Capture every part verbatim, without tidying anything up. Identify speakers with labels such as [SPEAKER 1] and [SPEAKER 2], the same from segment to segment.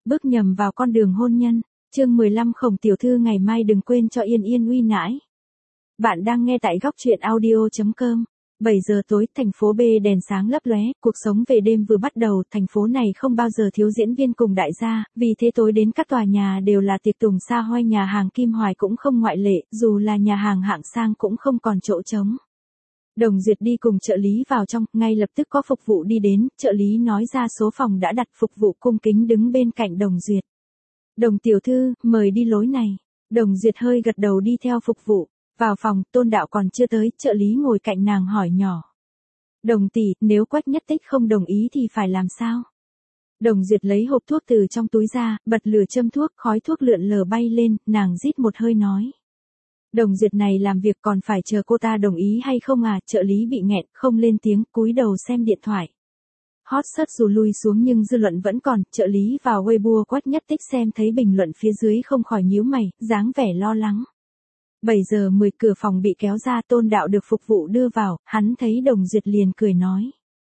[SPEAKER 1] bước nhầm vào con đường hôn nhân. Chương mười lăm Khổng tiểu thư ngày mai đừng quên cho Yên Yên uy nãi. Bạn đang nghe tại góc truyện audio chấm com. bảy giờ tối, thành phố B đèn sáng lấp lóe, cuộc sống về đêm vừa bắt đầu, thành phố này không bao giờ thiếu diễn viên cùng đại gia, vì thế tối đến các tòa nhà đều là tiệc tùng xa hoa, nhà hàng Kim Hoài cũng không ngoại lệ, dù là nhà hàng hạng sang cũng không còn chỗ trống. Đồng Duyệt đi cùng trợ lý vào trong, ngay lập tức có phục vụ đi đến, trợ lý nói ra số phòng đã đặt, phục vụ cung kính đứng bên cạnh Đồng Duyệt. Đồng tiểu thư, mời đi lối này. Đồng Duyệt hơi gật đầu đi theo phục vụ. Vào phòng, Tôn Đạo còn chưa tới, trợ lý ngồi cạnh nàng hỏi nhỏ. Đồng tỷ, nếu Quách Nhất Tích không đồng ý thì phải làm sao? Đồng Duyệt lấy hộp thuốc từ trong túi ra, bật lửa châm thuốc, khói thuốc lượn lờ bay lên, nàng rít một hơi nói. Đồng Duyệt này làm việc còn phải chờ cô ta đồng ý hay không à? Trợ lý bị nghẹn, không lên tiếng, cúi đầu xem điện thoại. Hot search dù lui xuống nhưng dư luận vẫn còn, trợ lý vào Weibo Quách Nhất Tích xem thấy bình luận phía dưới không khỏi nhíu mày, dáng vẻ lo lắng. bảy giờ mười cửa phòng bị kéo ra, Tôn Đạo được phục vụ đưa vào, hắn thấy Đồng Duyệt liền cười nói.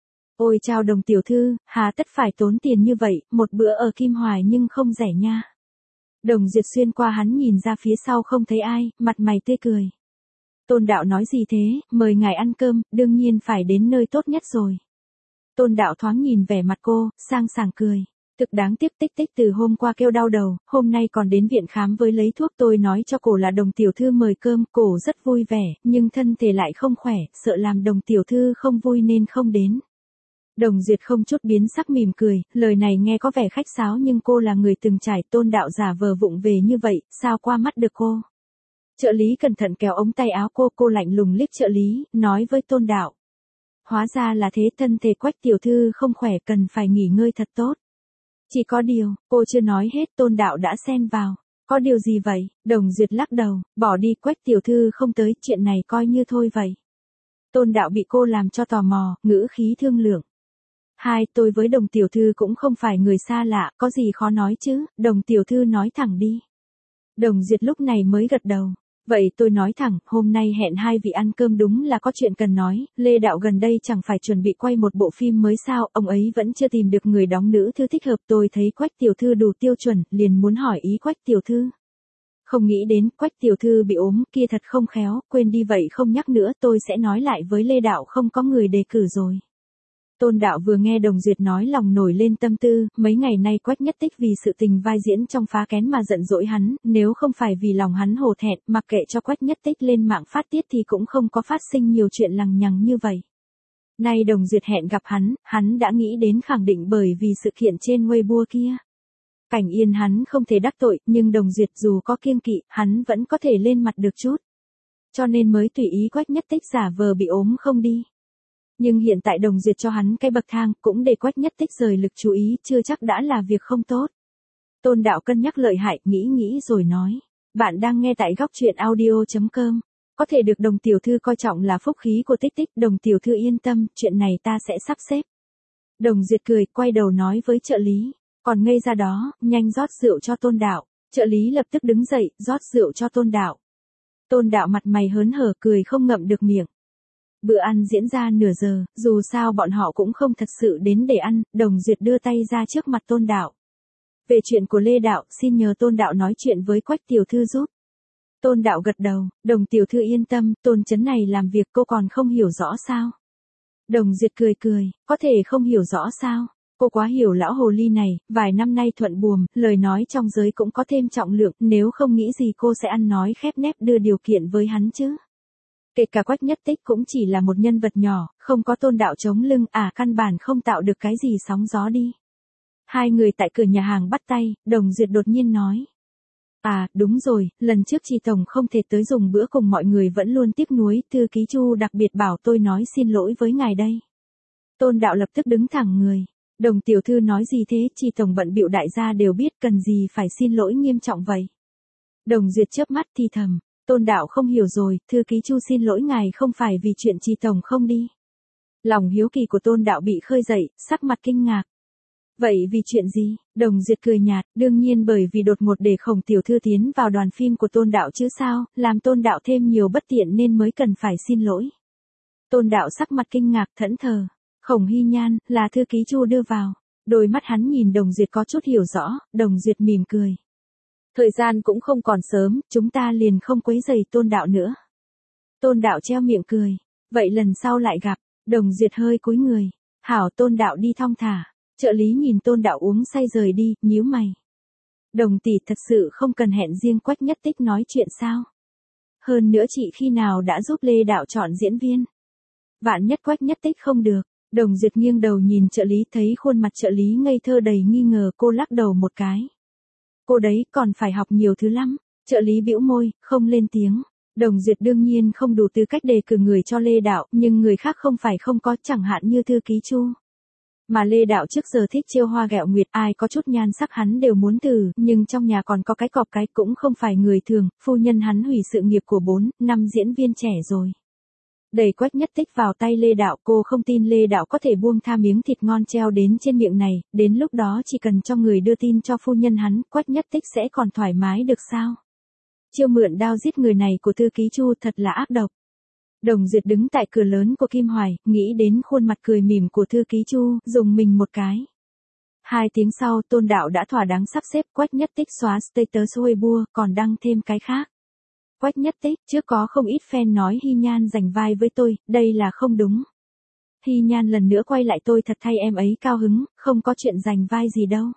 [SPEAKER 1] Ôi chào Đồng tiểu thư, hà tất phải tốn tiền như vậy, một bữa ở Kim Hoài nhưng không rẻ nha. Đồng Duyệt xuyên qua hắn nhìn ra phía sau không thấy ai, mặt mày tươi cười. Tôn Đạo nói gì thế, mời ngài ăn cơm, đương nhiên phải đến nơi tốt nhất rồi. Tôn Đạo thoáng nhìn vẻ mặt cô, sang sảng cười. Thực đáng tiếc, Tích Tích từ hôm qua kêu đau đầu, hôm nay còn đến viện khám với lấy thuốc, tôi nói cho cổ là Đồng tiểu thư mời cơm, cổ rất vui vẻ, nhưng thân thể lại không khỏe, sợ làm Đồng tiểu thư không vui nên không đến. Đồng Duyệt không chút biến sắc mỉm cười, lời này nghe có vẻ khách sáo nhưng cô là người từng trải, Tôn Đạo giả vờ vụng về như vậy, sao qua mắt được cô. Trợ lý cẩn thận kéo ống tay áo cô, cô lạnh lùng liếc trợ lý, nói với Tôn Đạo. Hóa ra là thế, thân thể Quách tiểu thư không khỏe, cần phải nghỉ ngơi thật tốt. Chỉ có điều, cô chưa nói hết, Tôn Đạo đã xen vào. Có điều gì vậy? Đồng Duyệt lắc đầu, bỏ đi, Quách tiểu thư không tới, chuyện này coi như thôi vậy. Tôn Đạo bị cô làm cho tò mò, ngữ khí thương lượng. Hai, tôi với Đồng tiểu thư cũng không phải người xa lạ, có gì khó nói chứ, Đồng tiểu thư nói thẳng đi. Đồng Duyệt lúc này mới gật đầu. Vậy tôi nói thẳng, hôm nay hẹn hai vị ăn cơm đúng là có chuyện cần nói, Lê Đạo gần đây chẳng phải chuẩn bị quay một bộ phim mới sao, ông ấy vẫn chưa tìm được người đóng nữ thư thích hợp, tôi thấy Quách tiểu thư đủ tiêu chuẩn, liền muốn hỏi ý Quách tiểu thư. Không nghĩ đến, Quách tiểu thư bị ốm, kia thật không khéo, quên đi vậy không nhắc nữa, tôi sẽ nói lại với Lê Đạo không có người đề cử rồi. Tôn Đạo vừa nghe Đồng Duyệt nói lòng nổi lên tâm tư, mấy ngày nay Quách Nhất Tích vì sự tình vai diễn trong Phá Kén mà giận dỗi hắn, nếu không phải vì lòng hắn hổ thẹn, mặc kệ cho Quách Nhất Tích lên mạng phát tiết thì cũng không có phát sinh nhiều chuyện lằng nhằng như vậy. Nay Đồng Duyệt hẹn gặp hắn, hắn đã nghĩ đến khẳng định bởi vì sự kiện trên Weibo kia. Cảnh Yên hắn không thể đắc tội, nhưng Đồng Duyệt dù có kiêng kỵ, hắn vẫn có thể lên mặt được chút. Cho nên mới tùy ý Quách Nhất Tích giả vờ bị ốm không đi. Nhưng hiện tại Đồng Duyệt cho hắn cái bậc thang, cũng để Quách Nhất Tích rời lực chú ý, chưa chắc đã là việc không tốt. Tôn Đạo cân nhắc lợi hại, nghĩ nghĩ rồi nói. Bạn đang nghe tại góc truyện audio chấm com. Có thể được Đồng tiểu thư coi trọng là phúc khí của Tích Tích, Đồng tiểu thư yên tâm, chuyện này ta sẽ sắp xếp. Đồng Duyệt cười, quay đầu nói với trợ lý. Còn ngây ra đó, nhanh rót rượu cho Tôn Đạo. Trợ lý lập tức đứng dậy, rót rượu cho Tôn Đạo. Tôn Đạo mặt mày hớn hở, cười không ngậm được miệng. Bữa ăn diễn ra nửa giờ, dù sao bọn họ cũng không thật sự đến để ăn, Đồng Duyệt đưa tay ra trước mặt Tôn Đạo. Về chuyện của Lê Đạo, xin nhờ Tôn Đạo nói chuyện với Quách tiểu thư giúp. Tôn Đạo gật đầu, Đồng tiểu thư yên tâm, Tôn chấn này làm việc cô còn không hiểu rõ sao. Đồng Duyệt cười cười, có thể không hiểu rõ sao, cô quá hiểu lão hồ ly này, vài năm nay thuận buồm, lời nói trong giới cũng có thêm trọng lượng, nếu không nghĩ gì cô sẽ ăn nói khép nép đưa điều kiện với hắn chứ. Kể cả Quách Nhất Tích cũng chỉ là một nhân vật nhỏ, không có Tôn Đạo chống lưng, à căn bản không tạo được cái gì sóng gió đi. Hai người tại cửa nhà hàng bắt tay, Đồng Duyệt đột nhiên nói. À, đúng rồi, lần trước chị Tổng không thể tới dùng bữa cùng mọi người vẫn luôn tiếc nuối, thư ký Chu đặc biệt bảo tôi nói xin lỗi với ngài đây. Tôn Đạo lập tức đứng thẳng người. Đồng tiểu thư nói gì thế, chị Tổng bận bịu đại gia đều biết, cần gì phải xin lỗi nghiêm trọng vậy. Đồng Duyệt chớp mắt thì thầm. Tôn Đạo không hiểu rồi, thư ký Chu xin lỗi ngài không phải vì chuyện Chi Tổng không đi. Lòng hiếu kỳ của Tôn Đạo bị khơi dậy, sắc mặt kinh ngạc. Vậy vì chuyện gì? Đồng Duyệt cười nhạt, đương nhiên bởi vì đột ngột để Khổng tiểu thư tiến vào đoàn phim của Tôn Đạo chứ sao, làm Tôn Đạo thêm nhiều bất tiện nên mới cần phải xin lỗi. Tôn Đạo sắc mặt kinh ngạc thẫn thờ. Khổng Hy Nhan, là thư ký Chu đưa vào. Đôi mắt hắn nhìn Đồng Duyệt có chút hiểu rõ, Đồng Duyệt mỉm cười. Thời gian cũng không còn sớm, chúng ta liền không quấy rầy Tôn đạo nữa. Tôn đạo treo miệng cười. Vậy lần sau lại gặp. Đồng Duyệt hơi cúi người. Hảo, Tôn đạo đi thong thả. Trợ lý nhìn Tôn đạo uống say rời đi, nhíu mày. Đồng tỷ thật sự không cần hẹn riêng Quách Nhất Tích nói chuyện sao? Hơn nữa chị khi nào đã giúp Lê đạo chọn diễn viên? Vạn nhất Quách Nhất Tích không được. Đồng Duyệt nghiêng đầu nhìn trợ lý, thấy khuôn mặt trợ lý ngây thơ đầy nghi ngờ, cô lắc đầu một cái. Cô đấy còn phải học nhiều thứ lắm. Trợ lý bĩu môi, không lên tiếng. Đồng Duyệt đương nhiên không đủ tư cách đề cử người cho Lê đạo, nhưng người khác không phải không có, chẳng hạn như thư ký Chu. Mà Lê đạo trước giờ thích trêu hoa ghẹo nguyệt, ai có chút nhan sắc hắn đều muốn từ, nhưng trong nhà còn có cái cọp cái cũng không phải người thường, phu nhân hắn hủy sự nghiệp của bốn, năm diễn viên trẻ rồi. Đẩy Quách Nhất Tích vào tay Lê đạo, cô không tin Lê đạo có thể buông tha miếng thịt ngon treo đến trên miệng này, đến lúc đó chỉ cần cho người đưa tin cho phu nhân hắn, Quách Nhất Tích sẽ còn thoải mái được sao? Chiêu mượn đao giết người này của thư ký Chu thật là ác độc. Đồng Duyệt đứng tại cửa lớn của Kim Hoài, nghĩ đến khuôn mặt cười mỉm của thư ký Chu, dùng mình một cái. Hai tiếng sau, Tôn đạo đã thỏa đáng sắp xếp Quách Nhất Tích xóa status Weibo, còn đăng thêm cái khác. Quách Nhất Tích, trước có không ít fan nói Hy Nhan giành vai với tôi, đây là không đúng. Hy Nhan lần nữa quay lại tôi thật thay em ấy cao hứng, không có chuyện giành vai gì đâu.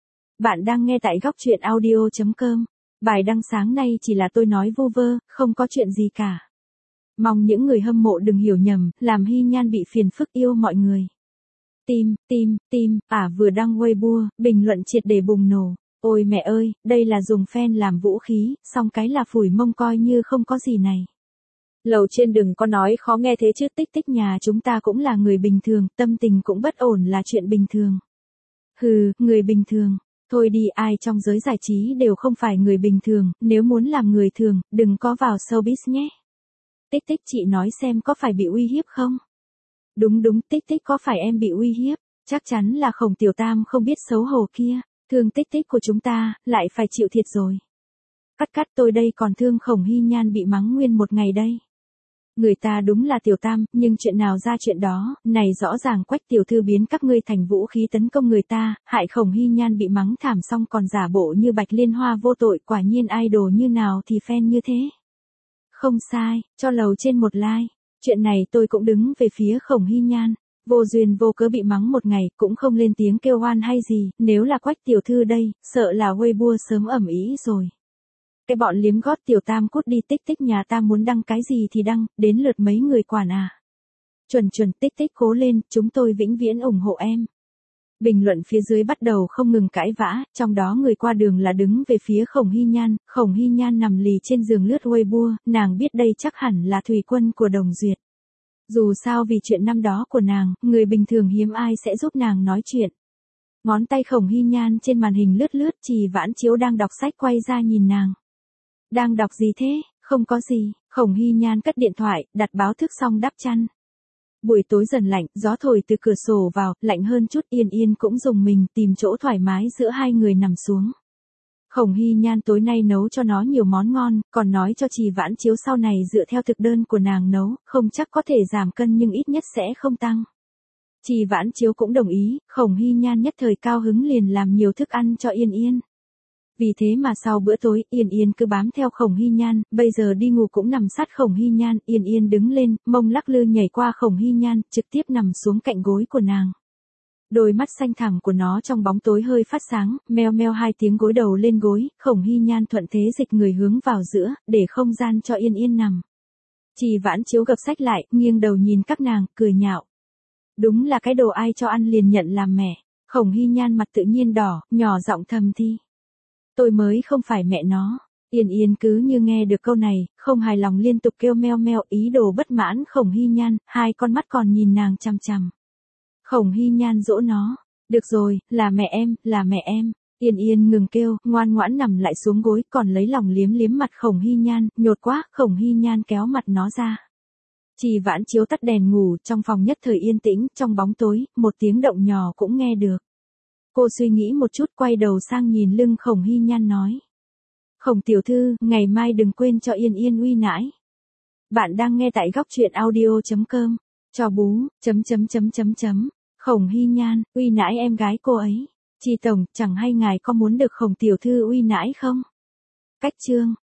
[SPEAKER 1] Bạn đang nghe tại góc truyện audio chấm com. Bài đăng sáng nay chỉ là tôi nói vu vơ, không có chuyện gì cả. Mong những người hâm mộ đừng hiểu nhầm, làm Hy Nhan bị phiền phức yêu mọi người. Tim, tim, tim, à vừa đăng Weibo, bình luận triệt để bùng nổ. Ôi mẹ ơi, đây là dùng fan làm vũ khí, xong cái là phủi mông coi như không có gì này. Lầu trên đừng có nói khó nghe thế chứ, Tích Tích nhà chúng ta cũng là người bình thường, tâm tình cũng bất ổn là chuyện bình thường. Hừ, người bình thường. Thôi đi, ai trong giới giải trí đều không phải người bình thường, nếu muốn làm người thường, đừng có vào showbiz nhé. Tích Tích chị nói xem có phải bị uy hiếp không? Đúng đúng, Tích Tích có phải em bị uy hiếp? Chắc chắn là Khổng Tiểu Tam không biết xấu hổ kia, thương Tích Tích của chúng ta, lại phải chịu thiệt rồi. Cắt cắt, tôi đây còn thương Khổng Hy Nhan bị mắng nguyên một ngày đây. Người ta đúng là Tiểu Tam, nhưng chuyện nào ra chuyện đó, này rõ ràng Quách tiểu thư biến các ngươi thành vũ khí tấn công người ta, hại Khổng Hy Nhan bị mắng thảm xong còn giả bộ như Bạch Liên Hoa vô tội, quả nhiên idol như nào thì fan như thế. Không sai, cho lầu trên một like. Chuyện này tôi cũng đứng về phía Khổng Hy Nhan. Vô duyên vô cớ bị mắng một ngày, cũng không lên tiếng kêu oan hay gì, nếu là Quách tiểu thư đây, sợ là Weibo sớm ẩm ý rồi. Cái bọn liếm gót Tiểu Tam cút đi, Tích Tích nhà ta muốn đăng cái gì thì đăng, đến lượt mấy người quản à. Chuẩn chuẩn, Tích Tích cố lên, chúng tôi vĩnh viễn ủng hộ em. Bình luận phía dưới bắt đầu không ngừng cãi vã, trong đó người qua đường là đứng về phía Khổng Hy Nhan, Khổng Hy Nhan nằm lì trên giường lướt Weibo, nàng biết đây chắc hẳn là thủy quân của Đồng Duyệt. Dù sao vì chuyện năm đó của nàng, người bình thường hiếm ai sẽ giúp nàng nói chuyện. Ngón tay Khổng Hy Nhan trên màn hình lướt lướt, Trì Vãn Chiếu đang đọc sách quay ra nhìn nàng. Đang đọc gì thế? Không có gì. Khổng Hy Nhan cất điện thoại, đặt báo thức xong đắp chăn. Buổi tối dần lạnh, gió thổi từ cửa sổ vào, lạnh hơn chút. Yên Yên cũng dùng mình tìm chỗ thoải mái giữa hai người nằm xuống. Khổng Hy Nhan tối nay nấu cho nó nhiều món ngon, còn nói cho Trì Vãn Chiếu sau này dựa theo thực đơn của nàng nấu, không chắc có thể giảm cân nhưng ít nhất sẽ không tăng. Trì Vãn Chiếu cũng đồng ý, Khổng Hy Nhan nhất thời cao hứng liền làm nhiều thức ăn cho Yên Yên. Vì thế mà sau bữa tối, Yên Yên cứ bám theo Khổng Hy Nhan, bây giờ đi ngủ cũng nằm sát Khổng Hy Nhan, Yên Yên đứng lên, mông lắc lư nhảy qua Khổng Hy Nhan, trực tiếp nằm xuống cạnh gối của nàng. Đôi mắt xanh thẳm của nó trong bóng tối hơi phát sáng, meo meo hai tiếng gối đầu lên gối, Khổng Hy Nhan thuận thế dịch người hướng vào giữa, để không gian cho Yên Yên nằm. Trì Vãn Chiếu gập sách lại, nghiêng đầu nhìn các nàng, cười nhạo. Đúng là cái đồ ai cho ăn liền nhận làm mẹ. Khổng Hy Nhan mặt tự nhiên đỏ, nhỏ giọng thầm thi. Tôi mới không phải mẹ nó. Yên Yên cứ như nghe được câu này, không hài lòng liên tục kêu meo meo, ý đồ bất mãn Khổng Hy Nhan, hai con mắt còn nhìn nàng chằm chằm. Khổng Hy Nhan dỗ nó. Được rồi, là mẹ em, là mẹ em. Yên Yên ngừng kêu, ngoan ngoãn nằm lại xuống gối, còn lấy lòng liếm liếm mặt Khổng Hy Nhan, nhột quá, Khổng Hy Nhan kéo mặt nó ra. Trì Vãn Chiếu tắt đèn ngủ, trong phòng nhất thời yên tĩnh, trong bóng tối, một tiếng động nhỏ cũng nghe được. Cô suy nghĩ một chút, quay đầu sang nhìn lưng Khổng Hy Nhan nói. Khổng tiểu thư, ngày mai đừng quên cho Yên Yên uy nãi. Bạn đang nghe tại góc truyện audio chấm com. Cho bú, chấm chấm chấm chấm chấm. Khổng Hy Nhan, uy nãi em gái cô ấy. Chi tổng, chẳng hay ngài có muốn được Khổng tiểu thư uy nãi không? Cách chương